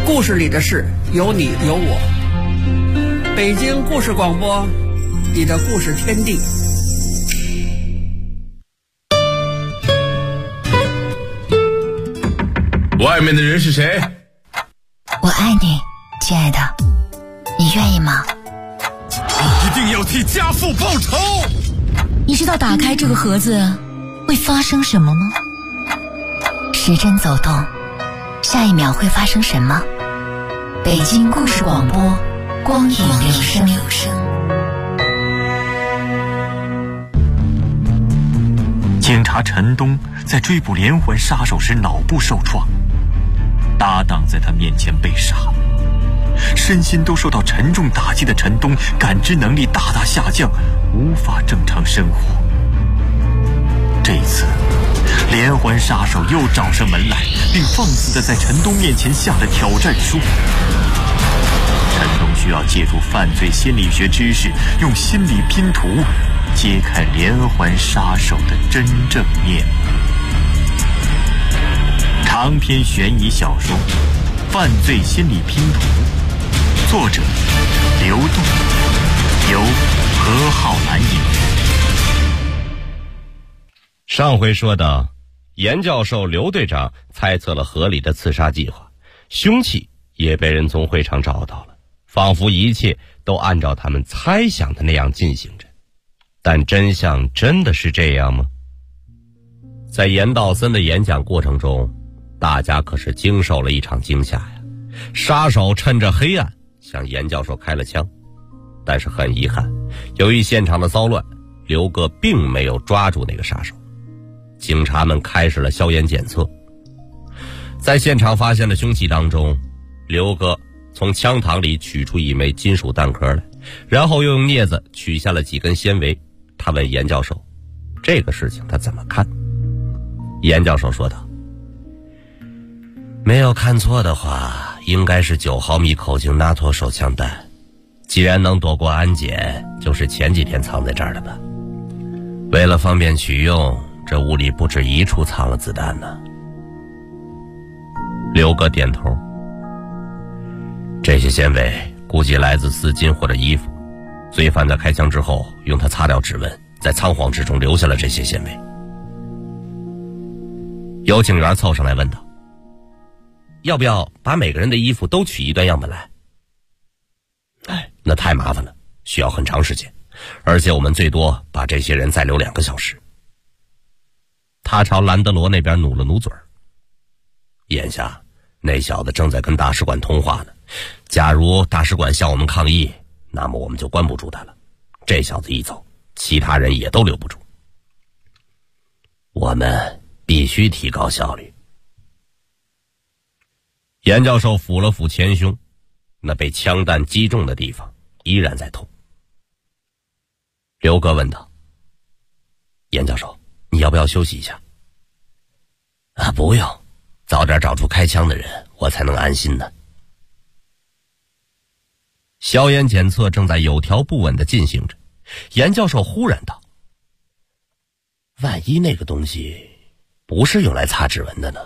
故事里的事有你有我。北京故事广播，你的故事天地。 外面的人是谁？ 我爱你，亲爱的，你愿意吗？ 你一定要替家父报仇。 你知道打开这个盒子会发生什么吗？时针走动，下一秒会发生什么？北京故事广播，光影留声。 警察陈东在追捕连环杀手时脑部受创，搭档在他面前被杀，身心都受到沉重打击的陈东感知能力大大下降，无法正常生活。这次连环杀手又找上门来，并放肆地在陈东面前下了挑战书。陈东需要借助犯罪心理学知识，用心理拼图揭开连环杀手的真正面目。长篇悬疑小说《犯罪心理拼图》，作者刘栋，由何浩南演播。 上回说到，严教授、刘队长猜测了合理的刺杀计划，凶器也被人从会场找到了，仿佛一切都按照他们猜想的那样进行着。但真相真的是这样吗？在严道森的演讲过程中，大家可是经受了一场惊吓呀。杀手趁着黑暗向严教授开了枪，但是很遗憾，由于现场的骚乱，刘哥并没有抓住那个杀手。警察们开始了硝烟检测，在现场发现的凶器当中，刘哥从枪膛里取出一枚金属弹壳来，然后又用镊子取下了几根纤维。他问严教授，这个事情他怎么看？严教授说道，没有看错的话，应该是9毫米口径NATO手枪弹，既然能躲过安检，就是前几天藏在这儿的吧。为了方便取用，这屋里不止一处藏了子弹呢。刘哥点头，这些纤维估计来自丝巾或者衣服，罪犯在开枪之后用它擦掉指纹，在仓皇之中留下了这些纤维。有警员凑上来问道，要不要把每个人的衣服都取一段样本来？那太麻烦了，需要很长时间，而且我们最多把这些人再留2个小时。他朝兰德罗那边努了努嘴儿，眼下那小子正在跟大使馆通话呢，假如大使馆向我们抗议，那么我们就关不住他了。这小子一走，其他人也都留不住。我们必须提高效率。严教授抚了抚前胸，那被枪弹击中的地方依然在痛。刘哥问道，严教授，你要不要休息一下？不用，早点找出开枪的人，我才能安心呢。硝烟检测正在有条不紊地进行着，严教授忽然道，万一那个东西不是用来擦指纹的呢？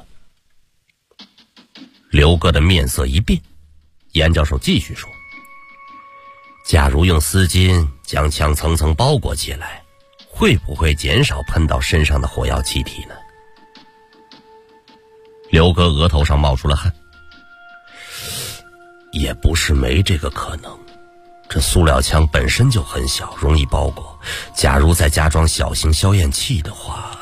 刘哥的面色一变，严教授继续说，假如用丝巾将枪层层包裹起来，会不会减少喷到身上的火药气体呢？刘哥额头上冒出了汗，也不是没这个可能。这塑料枪本身就很小，容易包裹，假如再加装小型消焰器的话。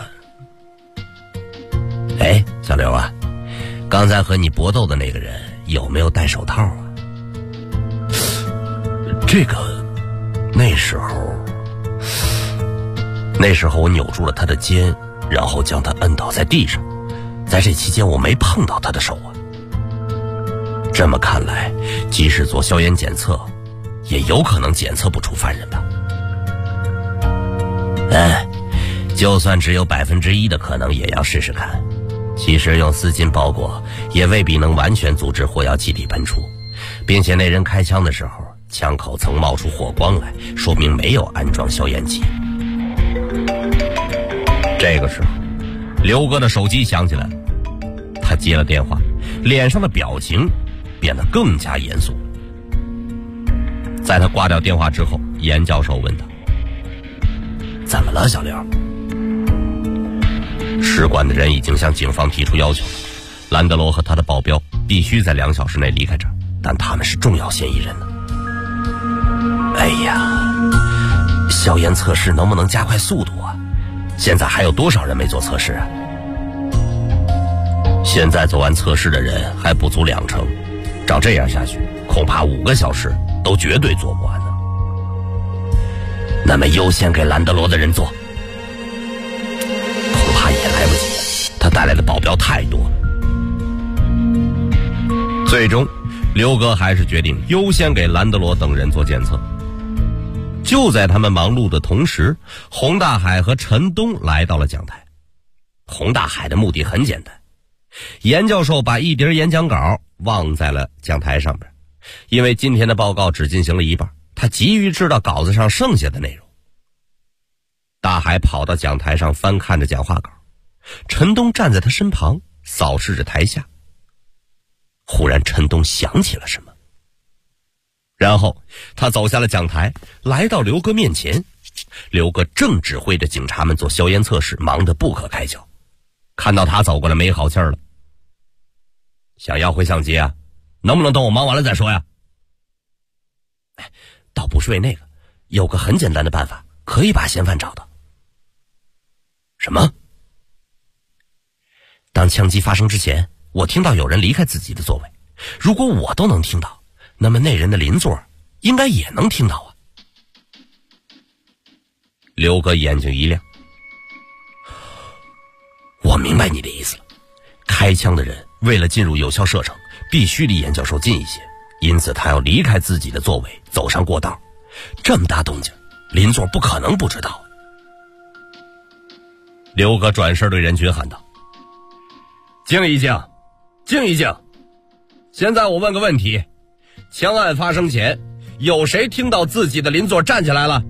小刘啊，刚才和你搏斗的那个人有没有戴手套啊？这个那时候我扭住了他的肩，然后将他摁倒在地上，在这期间我没碰到他的手啊。这么看来，即使做硝烟检测，也有可能检测不出犯人吧。就算只有1%的可能，也要试试看。其实用丝巾包裹也未必能完全阻止火药气体喷出，并且那人开枪的时候，枪口曾冒出火光来，说明没有安装消焰器。这个时候，刘哥的手机响起来了，他接了电话，脸上的表情变得更加严肃。在他挂掉电话之后，严教授问他：“怎么了，小刘？”使馆的人已经向警方提出要求了，兰德罗和他的保镖必须在2小时内离开这儿，但他们是重要嫌疑人呢。哎呀，硝烟测试能不能加快速度啊？现在还有多少人没做测试啊？现在做完测试的人还不足2成，照这样下去，恐怕5个小时都绝对做不完呢。那么优先给兰德罗的人做，恐怕也来不及，他带来的保镖太多了。最终，刘哥还是决定优先给兰德罗等人做检测。就在他们忙碌的同时，洪大海和陈东来到了讲台。洪大海的目的很简单，严教授把一叠演讲稿忘在了讲台上边，因为今天的报告只进行了一半，他急于知道稿子上剩下的内容。大海跑到讲台上翻看着讲话稿，陈东站在他身旁扫视着台下。忽然陈东想起了什么，然后他走下了讲台，来到刘哥面前。刘哥正指挥着警察们做硝烟测试，忙得不可开交。看到他走过来，没好气儿了：“想要回相机啊？能不能等我忙完了再说呀？”“倒不是为那个，有个很简单的办法，可以把嫌犯找到。”“什么？”“当枪击发生之前，我听到有人离开自己的座位，如果我都能听到，那么那人的邻座应该也能听到啊。”刘哥眼睛一亮：“我明白你的意思了，开枪的人为了进入有效射程，必须离严教授近一些，因此他要离开自己的座位，走上过道。这么大动静，邻座不可能不知道。”刘哥转身对人群喊道：“静一静，静一静！现在我问个问题，枪案发生前，有谁听到自己的邻座站起来了？”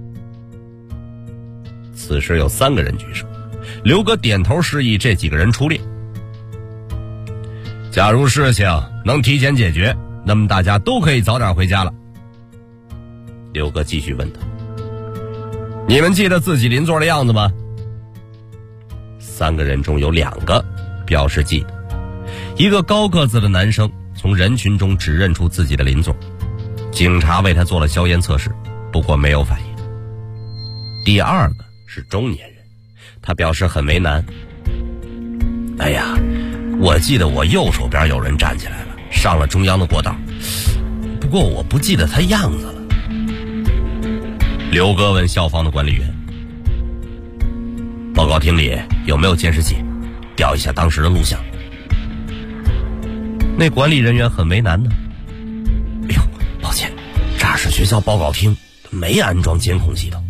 此时有3个人举手，刘哥点头示意这几个人出列。假如事情能提前解决，那么大家都可以早点回家了。刘哥继续问他：“你们记得自己邻座的样子吗？”3个人中有2个表示记得。一个高个子的男生从人群中指认出自己的邻座，警察为他做了硝烟测试，不过没有反应。第2个是中年人，他表示很为难：“哎呀，我记得我右手边有人站起来了，上了中央的过道，不过我不记得他样子了。”刘哥问校方的管理员：“报告厅里有没有监视器，调一下当时的录像？”那管理人员很为难呢：“哎呦，抱歉，这儿是学校报告厅，没安装监控系统。”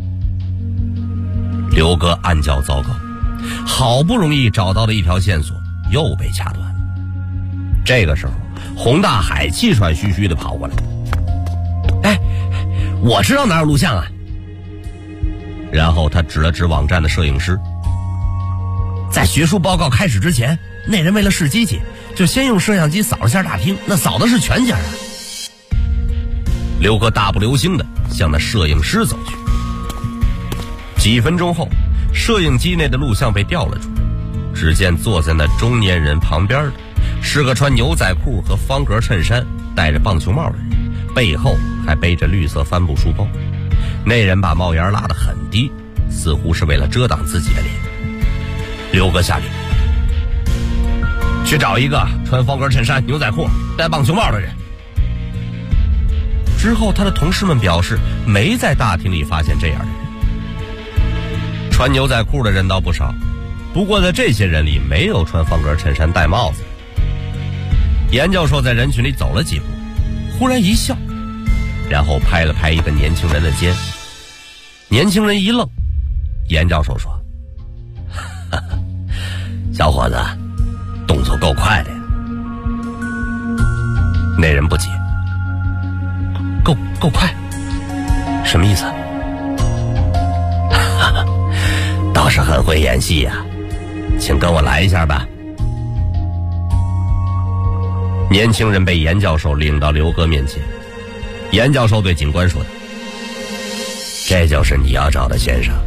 刘哥暗叫糟糕，好不容易找到了一条线索，又被掐断了。这个时候，洪大海气喘吁吁地跑过来：“哎，我知道哪有录像啊！”然后他指了指网站的摄影师：“在学术报告开始之前，那人为了试机器，就先用摄像机扫了下大厅，那扫的是全景啊。”刘哥大步流星地向那摄影师走去。几分钟后，摄影机内的录像被调了出来。只见坐在那中年人旁边的是个穿牛仔裤和方格衬衫、戴着棒球帽的人，背后还背着绿色帆布书包。那人把帽檐拉得很低，似乎是为了遮挡自己的脸。刘哥下令：“去找一个穿方格衬衫、牛仔裤、戴棒球帽的人。”之后他的同事们表示没在大厅里发现这样的人。穿牛仔裤的人倒不少，不过在这些人里没有穿方格衬衫戴帽子。严教授在人群里走了几步，忽然一笑，然后拍了拍一个年轻人的肩。年轻人一愣，严教授说：“哈哈，小伙子，动作够快的呀。”那人不解：“够快？什么意思？”“哈哈，倒是很会演戏呀，请跟我来一下吧。” 年轻人被严教授领到刘哥面前，严教授对警官说道：“这就是你要找的先生。”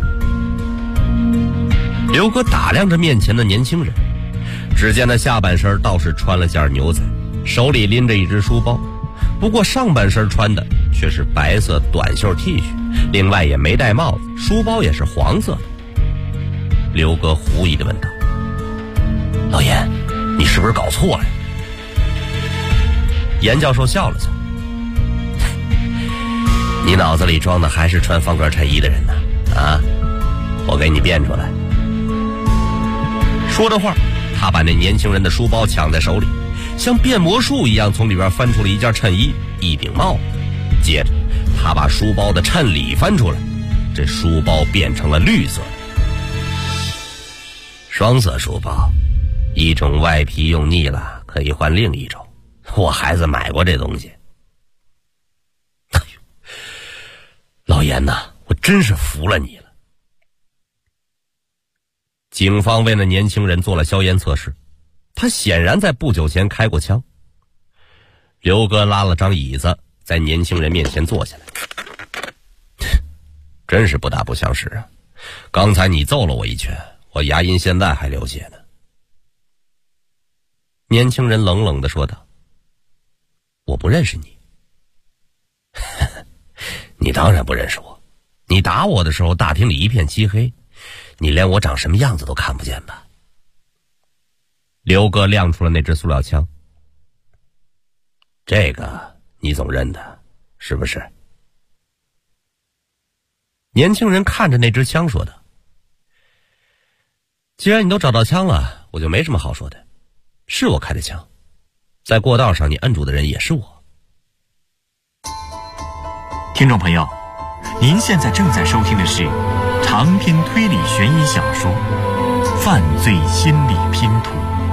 刘哥打量着面前的年轻人，只见他下半身倒是穿了件牛仔，手里拎着一只书包，不过上半身穿的却是白色短袖 T 恤，另外也没戴帽子，书包也是黄色的。刘哥狐疑地问道：“老严，你是不是搞错了呀？”严教授笑了笑：“你脑子里装的还是穿方格衬衣的人呢？啊，我给你变出来。”说着话，他把那年轻人的书包抢在手里，像变魔术一样从里边翻出了一件衬衣、一顶帽子，接着他把书包的衬里翻出来，这书包变成了绿色的。双色书包，一种外皮用腻了可以换另一种，我孩子买过这东西。哎呦，老严呐，我真是服了你了。警方为那年轻人做了硝烟测试，他显然在不久前开过枪。刘哥拉了张椅子，在年轻人面前坐下来。真是不大不相识啊，刚才你揍了我一拳，我牙龈现在还流血呢。年轻人冷冷地说道：“我不认识你。”你当然不认识我，你打我的时候大厅里一片漆黑，你连我长什么样子都看不见吧？刘哥亮出了那支塑料枪。这个你总认得，是不是？年轻人看着那支枪说道：“既然你都找到枪了，我就没什么好说的。是我开的枪，在过道上你摁住的人也是我。” 听众朋友，您现在正在收听的是长篇推理悬疑小说《犯罪心理拼图》。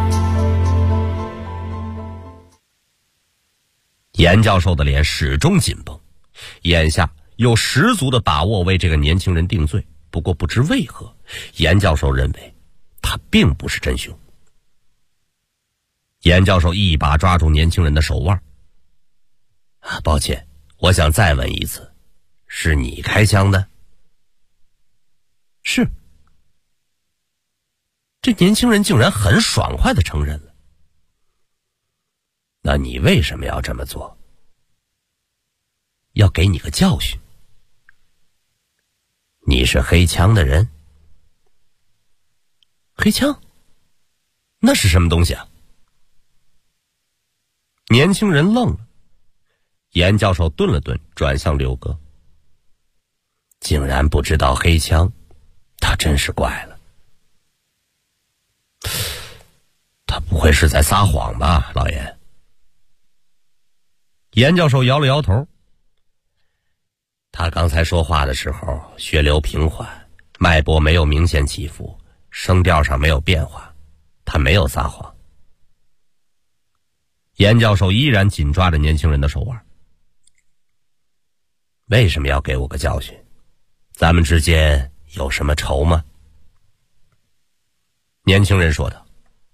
严教授的脸始终紧绷，眼下有十足的把握为这个年轻人定罪，不过不知为何，严教授认为他并不是真凶。严教授一把抓住年轻人的手腕：“抱歉，我想再问一次，是你开枪的？”“是。”这年轻人竟然很爽快地承认了。“那你为什么要这么做？”“要给你个教训。”“你是黑枪的人？”“黑枪？那是什么东西啊？”年轻人愣了。严教授顿了顿，转向刘哥：“竟然不知道黑枪，他真是怪了。他不会是在撒谎吧，老严？”严教授摇了摇头：“他刚才说话的时候血流平缓，脉搏没有明显起伏，声调上没有变化，他没有撒谎。”严教授依然紧抓着年轻人的手腕：“为什么要给我个教训？咱们之间有什么仇吗？”年轻人说道：“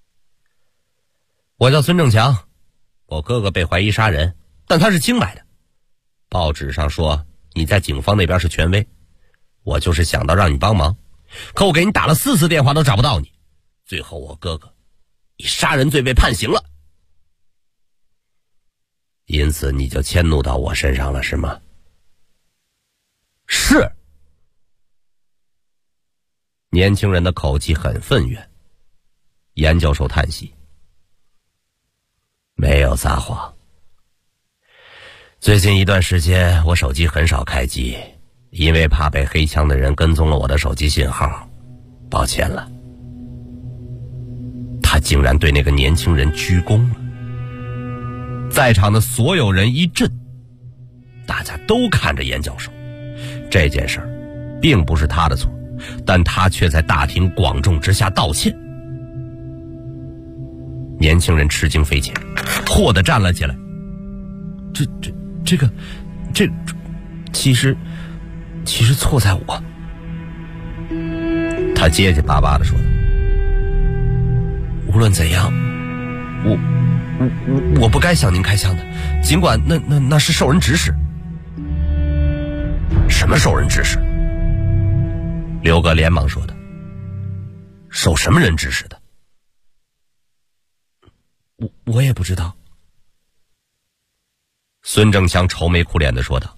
我叫孙正强，我哥哥被怀疑杀人，但他是清白的。报纸上说你在警方那边是权威，我就是想到让你帮忙，可我给你打了4次电话都找不到你，最后我哥哥以杀人罪被判刑了。因此你就迁怒到我身上了，是吗？”“是。”年轻人的口气很愤怨。严教授叹息：“没有撒谎。最近一段时间我手机很少开机，因为怕被黑枪的人跟踪了我的手机信号，抱歉了。”他竟然对那个年轻人鞠躬了。在场的所有人一震，大家都看着严教授。这件事儿并不是他的错，但他却在大庭广众之下道歉。年轻人吃惊匪浅，霍地站了起来：“这个其实错在我。”他结结巴巴地说：“无论怎样， 我不该向您开枪的，尽管那是受人指使。 什么受人指使？刘哥连忙说道。受什么人指使的？ 我也不知道。 孙正强愁眉苦脸地说道。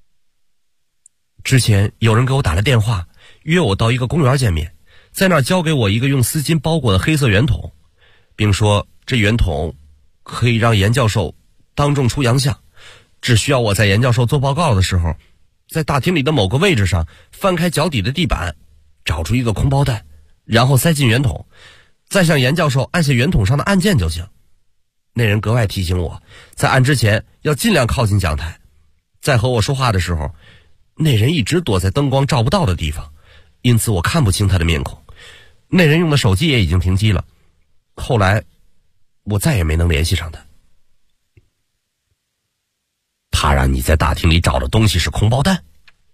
之前有人给我打了电话，约我到一个公园见面，在那儿交给我一个用丝巾包裹的黑色圆筒，并说这圆筒可以让严教授当众出洋相，只需要我在严教授做报告的时候，在大厅里的某个位置上翻开脚底的地板，找出一个空包弹，然后塞进圆筒，再向严教授按下圆筒上的按键就行。那人格外提醒我，在按之前要尽量靠近讲台，在和我说话的时候，那人一直躲在灯光照不到的地方，因此我看不清他的面孔。那人用的手机也已经停机了，后来我再也没能联系上他。 他让你在大厅里找的东西是空包弹？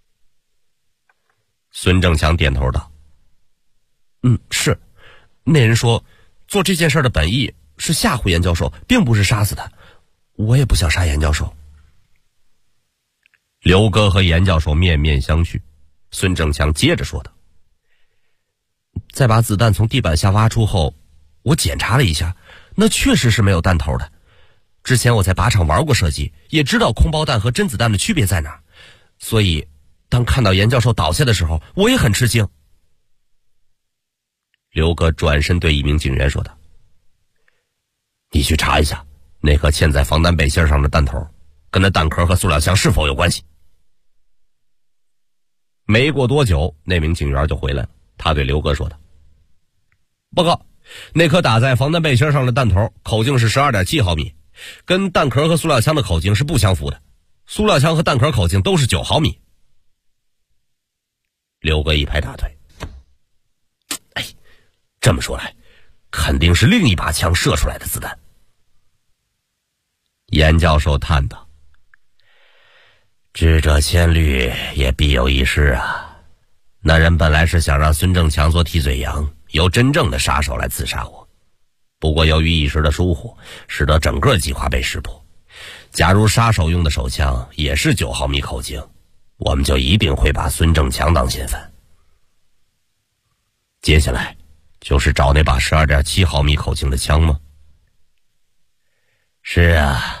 孙正强点头道。 是。那人说做这件事的本意是吓唬严教授，并不是杀死他。我也不想杀严教授。 刘哥和严教授面面相觑。孙正强接着说道。 在把子弹从地板下挖出后，我检查了一下，那确实是没有弹头的。之前我在靶场玩过射击，也知道空包弹和真子弹的区别在哪，所以当看到严教授倒下的时候，我也很吃惊。 刘哥转身对一名警员说道。你去查一下那颗嵌在防弹背心上的弹头跟那弹壳和塑料枪是否有关系。没过多久，那名警员就回来了，他对刘哥说道。报告，那颗打在防弹背心上的弹头口径是 12.7 毫米，跟弹壳和塑料枪的口径是不相符的，塑料枪和弹壳口径都是9毫米。刘哥一拍大腿。这么说来，肯定是另一把枪射出来的子弹。严教授叹道。智者千虑，也必有一失啊。那人本来是想让孙正强做替罪羊，由真正的杀手来刺杀我，不过由于一时的疏忽，使得整个计划被识破。假如杀手用的手枪也是9毫米口径，我们就一定会把孙正强当嫌犯。接下来就是找那把 12.7 毫米口径的枪吗？是啊。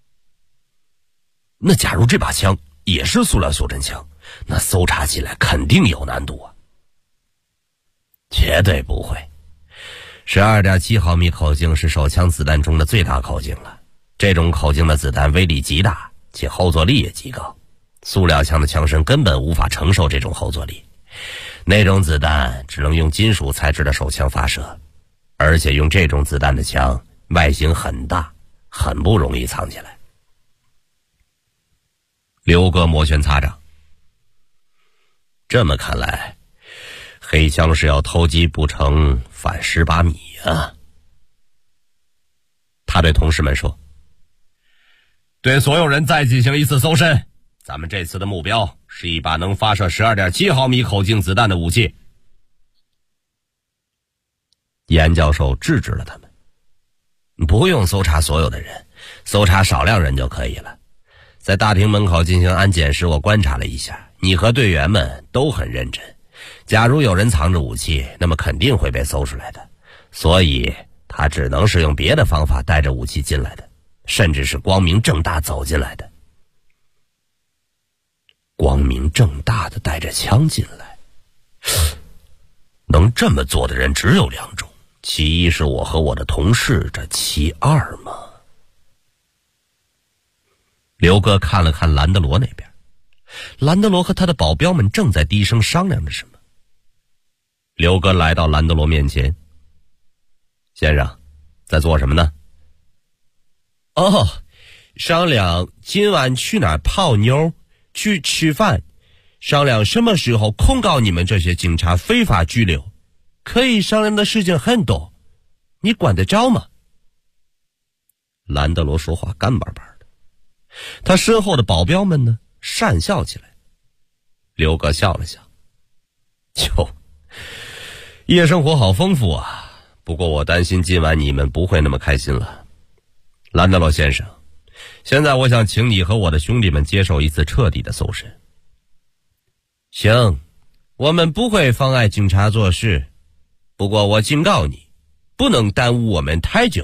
那假如这把枪也是塑料袖珍枪，那搜查起来肯定有难度啊。绝对不会。12.7 毫米口径是手枪子弹中的最大口径了，这种口径的子弹威力极大，且后坐力也极高，塑料枪的枪身根本无法承受这种后坐力。那种子弹只能用金属材质的手枪发射，而且用这种子弹的枪外形很大，很不容易藏起来。刘哥摩拳擦掌。这么看来，黑枪是要偷鸡不成反蚀把米啊。他对同事们说。对所有人再进行一次搜身，咱们这次的目标是一把能发射 12.7 毫米口径子弹的武器。严教授制止了他们。不用搜查所有的人，搜查少量人就可以了。在大厅门口进行安检时，我观察了一下，你和队员们都很认真。假如有人藏着武器，那么肯定会被搜出来的，所以他只能是用别的方法带着武器进来的，甚至是光明正大走进来的。光明正大的带着枪进来，能这么做的人只有2种，其一是我和我的同事，这其二嘛。刘哥看了看兰德罗那边，兰德罗和他的保镖们正在低声商量着什么。刘哥来到兰德罗面前。先生，在做什么呢？商量今晚去哪儿泡妞，去吃饭，商量什么时候控告你们这些警察非法拘留，可以商量的事情很多，你管得着吗？兰德罗说话干巴巴的，他身后的保镖们呢讪笑起来。刘哥笑了笑，夜生活好丰富啊，不过我担心今晚你们不会那么开心了。 兰德罗先生，现在我想请你和我的兄弟们接受一次彻底的搜审。行，我们不会妨碍警察做事，不过我警告你，不能耽误我们太久。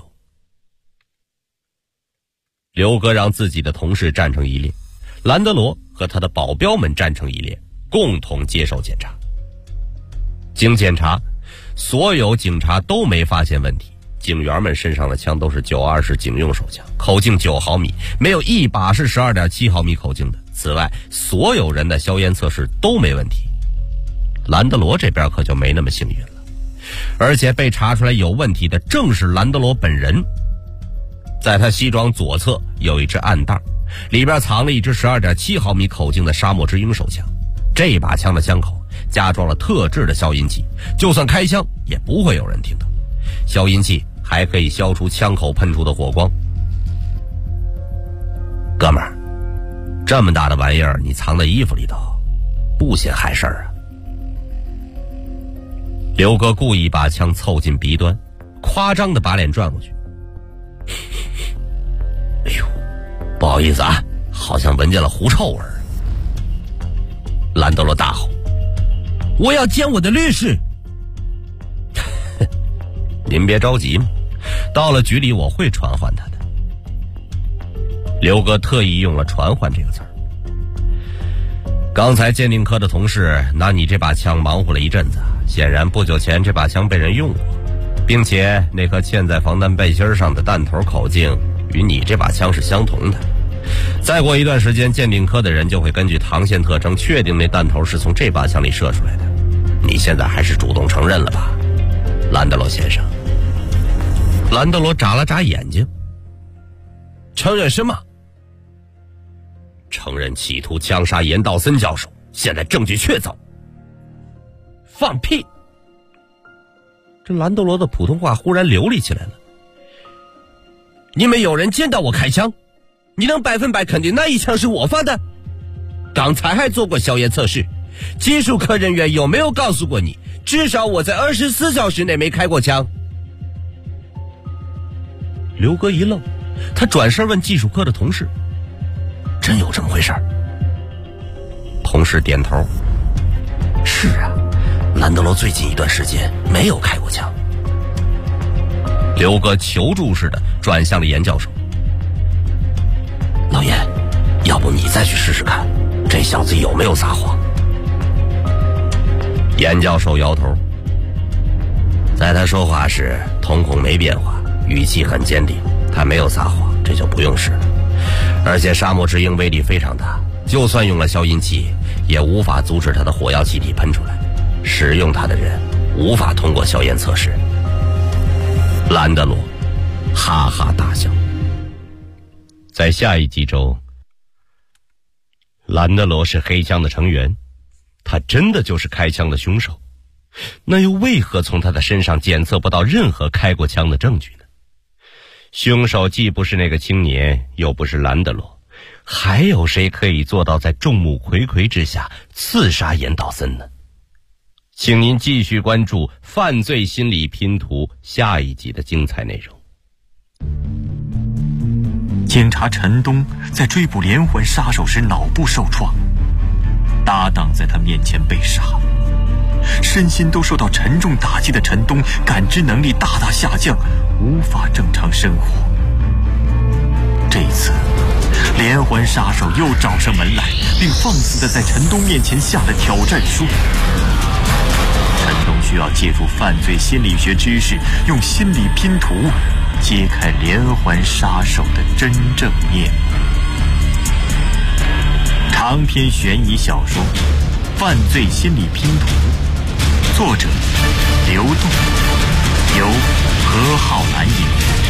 刘哥让自己的同事站成一列，兰德罗和他的保镖们站成一列，共同接受检查。经检查，所有警察都没发现问题，警员们身上的枪都是920警用手枪，口径9毫米，没有一把是12.7毫米口径的。此外，所有人的硝烟测试都没问题。兰德罗这边可就没那么幸运了，而且被查出来有问题的正是兰德罗本人。在他西装左侧有一只暗袋，里边藏了一支12.7毫米口径的沙漠之鹰手枪。这把枪的枪口加装了特制的消音器，就算开枪也不会有人听到。消音器还可以消除枪口喷出的火光。哥们儿，这么大的玩意儿你藏在衣服里头，不嫌害事儿啊？刘哥故意把枪凑近鼻端，夸张的把脸转过去。哎呦，不好意思啊，好像闻见了狐臭味儿。兰德罗大吼：“我要见我的律师！”您别着急嘛，到了局里我会传唤他的。刘哥特意用了传唤这个词儿。刚才鉴定科的同事拿你这把枪忙活了一阵子，显然不久前这把枪被人用过，并且那颗嵌在防弹背心上的弹头口径与你这把枪是相同的。再过一段时间，鉴定科的人就会根据膛线特征确定那弹头是从这把枪里射出来的。你现在还是主动承认了吧，兰德罗先生？兰德罗眨了眨眼睛。承认什么？承认企图枪杀严道森教授，现在证据确凿。放屁！这兰德罗的普通话忽然流利起来了。你们有人见到我开枪？你能100%肯定那一枪是我发的？刚才还做过硝烟测试，技术科人员有没有告诉过你，至少我在24小时内没开过枪？刘哥一愣，他转身问技术科的同事：“真有这么回事？”同事点头：“是啊，兰德罗最近一段时间没有开过枪。”刘哥求助似的转向了严教授：“老严，要不你再去试试看，这小子有没有撒谎？”严教授摇头，在他说话时瞳孔没变化，语气很坚定，他没有撒谎，这就不用试了。而且沙漠之鹰威力非常大，就算用了消音器也无法阻止它的火药气体喷出来，使用它的人无法通过硝烟测试。兰德罗哈哈大笑。 在下一集中，兰德罗是黑枪的成员，他真的就是开枪的凶手，那又为何从他的身上检测不到任何开过枪的证据呢？凶手既不是那个青年，又不是兰德罗，还有谁可以做到在众目睽睽之下刺杀严道森呢？请您继续关注《犯罪心理拼图》下一集的精彩内容。 检察陈东在追捕连环杀手时脑部受创，搭档在他面前被杀，身心都受到沉重打击的陈东感知能力大大下降，无法正常生活。这一次连环杀手又找上门来，并放肆地在陈东面前下了挑战书。陈东需要借助犯罪心理学知识，用心理拼图揭开连环杀手的真正面目。长篇悬疑小说《犯罪心理拼图》，作者刘栋，由何浩南演播。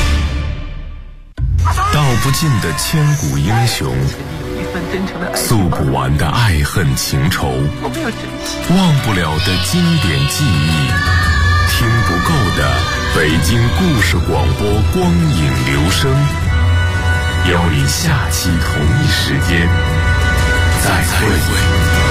道不尽的千古英雄，诉不完的爱恨情仇，忘不了的经典记忆，听不够的北京故事广播光影留声。邀你下期同一时间再会。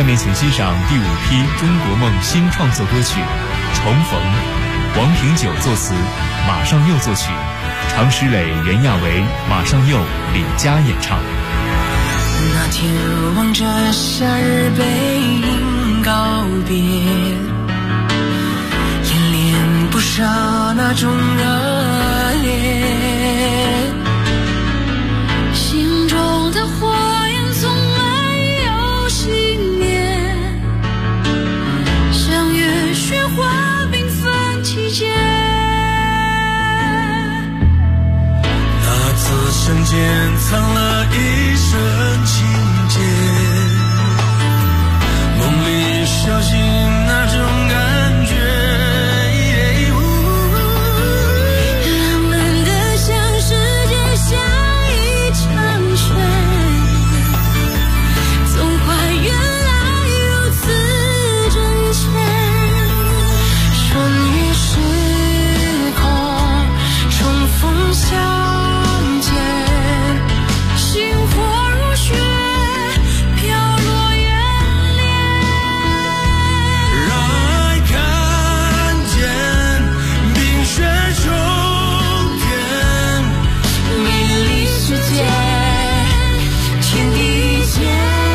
下面请欣赏第5批中国梦新创作歌曲《重逢》，王平久作词，马上佑作曲，常石磊、袁娅维、马上佑、李佳演唱。 那天望着夏日背影告别，演练不少那种热烈，心中的火焰从没有熄灭，像月雪花缤纷季节。那次瞬间藏了一瞬情节，梦里小心那种感觉，浪漫的像世界像一场雪，总还原来如此真切，穿越时空重逢相见，心火如雪飘落眼帘，让爱看见冰雪中天，美丽世界天地间，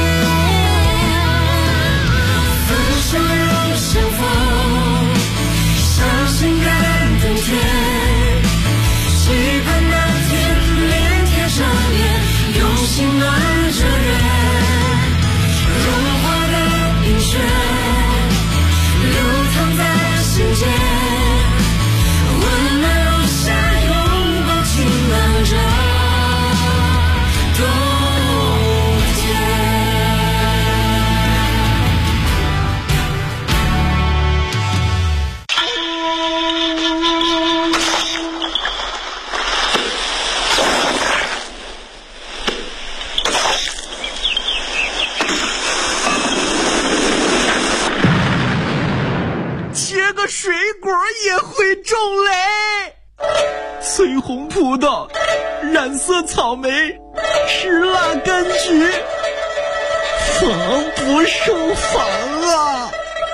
分手又相逢，相信感动天，期盼那天脸贴上脸，用心暖着人，融化的冰雪流淌在心间，温暖如夏拥抱晴朗着冬天。 切个水果也会中雷，翠红葡萄，染色草莓，石蜡柑橘，防不胜防啊！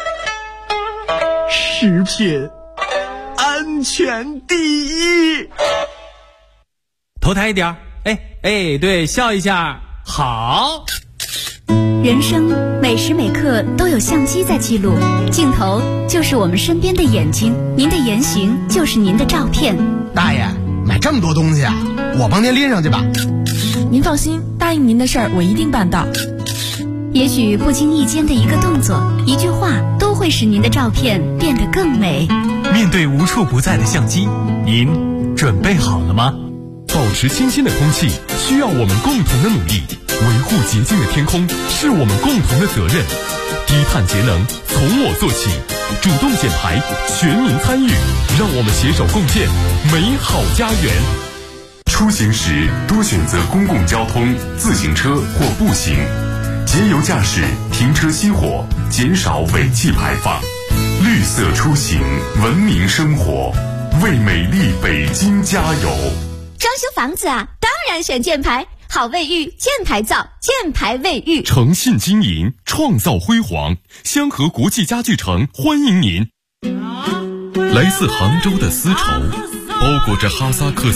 食品安全第一。 头抬一点，哎，对，笑一下，好。 人生每时每刻都有相机在记录，镜头就是我们身边的眼睛，您的言行就是您的照片。 大爷，买这么多东西啊，我帮您拎上去吧。 您放心，答应您的事儿我一定办到。 也许不经意间的一个动作、一句话，都会使您的照片变得更美。 面对无处不在的相机，您准备好了吗？ 保持清新的空气需要我们共同的努力，维护洁净的天空是我们共同的责任。低碳节能从我做起，主动减排，全民参与，让我们携手共建美好家园。 出行时多选择公共交通、自行车或步行，节油驾驶，停车熄火，减少尾气排放。绿色出行，文明生活，为美丽北京加油。 装修房子啊，当然选箭牌，好卫浴，箭牌造，箭牌卫浴， 诚信经营，创造辉煌。香河国际家具城欢迎您。来自杭州的丝绸，包裹着哈萨克